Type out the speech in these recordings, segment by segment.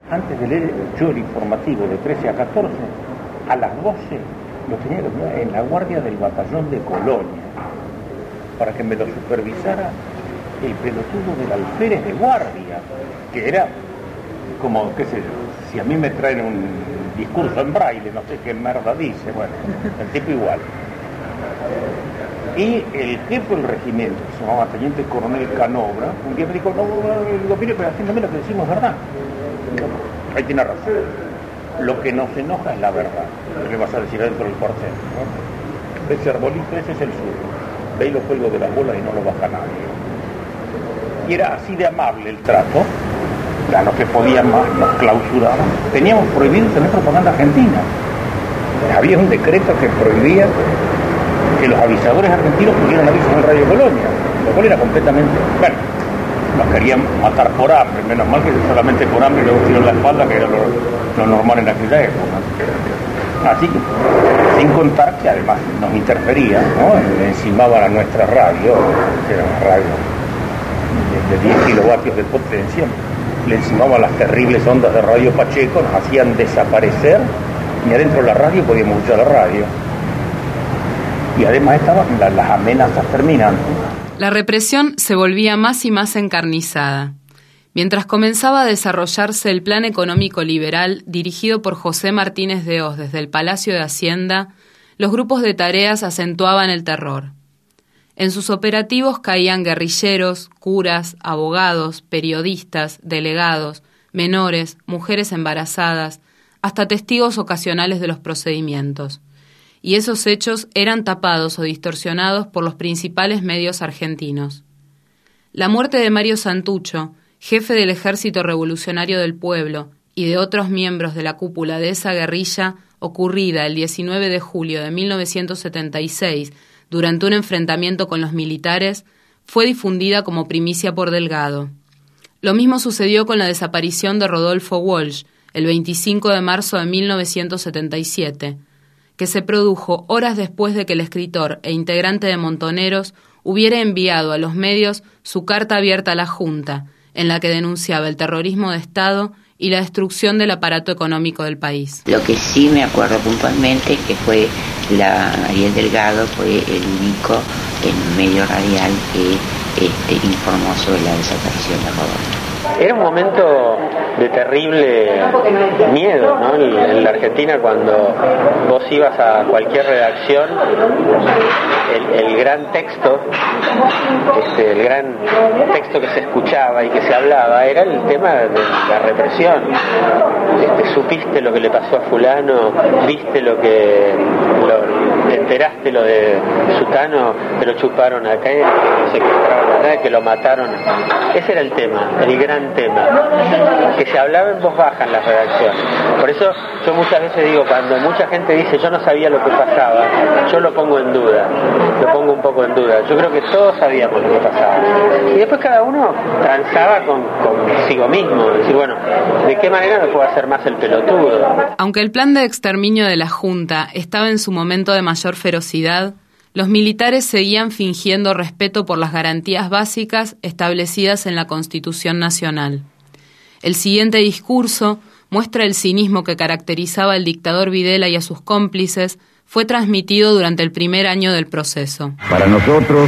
Antes de leer yo el informativo de 13 a 14, a las 12 lo tenía que poner en la guardia del batallón de Colonia, para que me lo supervisara el pelotudo del alférez de guardia, que era como, qué sé yo, si a mí me traen un discurso en braille, no sé qué merda dice, bueno, el tipo igual. Y el jefe del regimiento, que se llamaba Teniente Coronel Canobra, un día me dijo, no, mire, pero haciéndome lo que decimos es verdad. Digo, ahí tiene razón. Lo que nos enoja es la verdad. ¿Qué le vas a decir adentro del cuartel? ¿No? Ese arbolito, ese es el suyo. De ahí lo cuelgo de las bolas y no lo baja nadie. Y era así de amable el trato. Ya los que podían más nos clausuraban. Teníamos prohibido tener propaganda argentina. Había un decreto que prohibía que los avisadores argentinos pudieran avisar en Radio Colonia, lo cual era completamente... Bueno, nos querían matar por hambre, menos mal que solamente por hambre le pusieron la espalda, que era lo normal en aquella época. Así que, sin contar que además nos interfería, ¿no? Le encimaban a nuestra radio, que era una radio de 10 kilovatios de potencia, le encimaban las terribles ondas de Radio Pacheco, nos hacían desaparecer, y adentro de la radio podíamos escuchar la radio. Y además estaban las amenazas terminantes. La represión se volvía más y más encarnizada. Mientras comenzaba a desarrollarse el plan económico liberal dirigido por José Martínez de Hoz desde el Palacio de Hacienda, los grupos de tareas acentuaban el terror. En sus operativos caían guerrilleros, curas, abogados, periodistas, delegados, menores, mujeres embarazadas, hasta testigos ocasionales de los procedimientos. Y esos hechos eran tapados o distorsionados por los principales medios argentinos. La muerte de Mario Santucho, jefe del Ejército Revolucionario del Pueblo, y de otros miembros de la cúpula de esa guerrilla, ocurrida el 19 de julio de 1976 durante un enfrentamiento con los militares, fue difundida como primicia por Delgado. Lo mismo sucedió con la desaparición de Rodolfo Walsh, el 25 de marzo de 1977, que se produjo horas después de que el escritor e integrante de Montoneros hubiera enviado a los medios su carta abierta a la Junta, en la que denunciaba el terrorismo de Estado y la destrucción del aparato económico del país. Lo que sí me acuerdo puntualmente es que fue Ariel Delgado fue el único en medio radial que informó sobre la desaparición de Rodolfo. Era un momento de terrible miedo, ¿no? En la Argentina, cuando vos ibas a cualquier redacción, el gran texto, el gran texto que se escuchaba y que se hablaba era el tema de la represión. Supiste lo que le pasó a fulano, viste te enteraste lo de Sutano, que lo chuparon acá, que lo secuestraron acá, que lo mataron. Ese era el tema, el gran tema, que se hablaba en voz baja en las redacciones. Por eso yo muchas veces digo, cuando mucha gente dice yo no sabía lo que pasaba, yo lo pongo en duda, lo pongo un poco en duda. Yo creo que todos sabíamos lo que pasaba. Y después cada uno transaba consigo mismo, decir, bueno, ¿de qué manera me puedo hacer más el pelotudo? Aunque el plan de exterminio de la Junta estaba en su momento de mayor ferocidad, los militares seguían fingiendo respeto por las garantías básicas establecidas en la Constitución Nacional. El siguiente discurso muestra el cinismo que caracterizaba al dictador Videla y a sus cómplices. Fue transmitido durante el primer año del proceso. Para nosotros,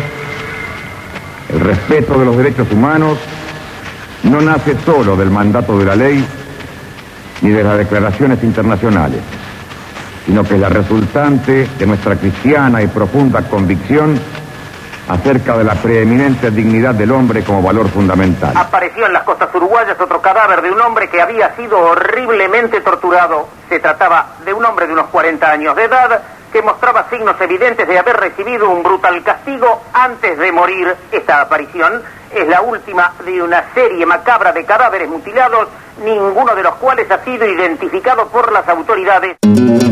el respeto de los derechos humanos no nace solo del mandato de la ley ni de las declaraciones internacionales, sino que es la resultante de nuestra cristiana y profunda convicción acerca de la preeminente dignidad del hombre como valor fundamental. Apareció en las costas uruguayas otro cadáver de un hombre que había sido horriblemente torturado. Se trataba de un hombre de unos 40 años de edad que mostraba signos evidentes de haber recibido un brutal castigo antes de morir. Esta aparición es la última de una serie macabra de cadáveres mutilados, ninguno de los cuales ha sido identificado por las autoridades.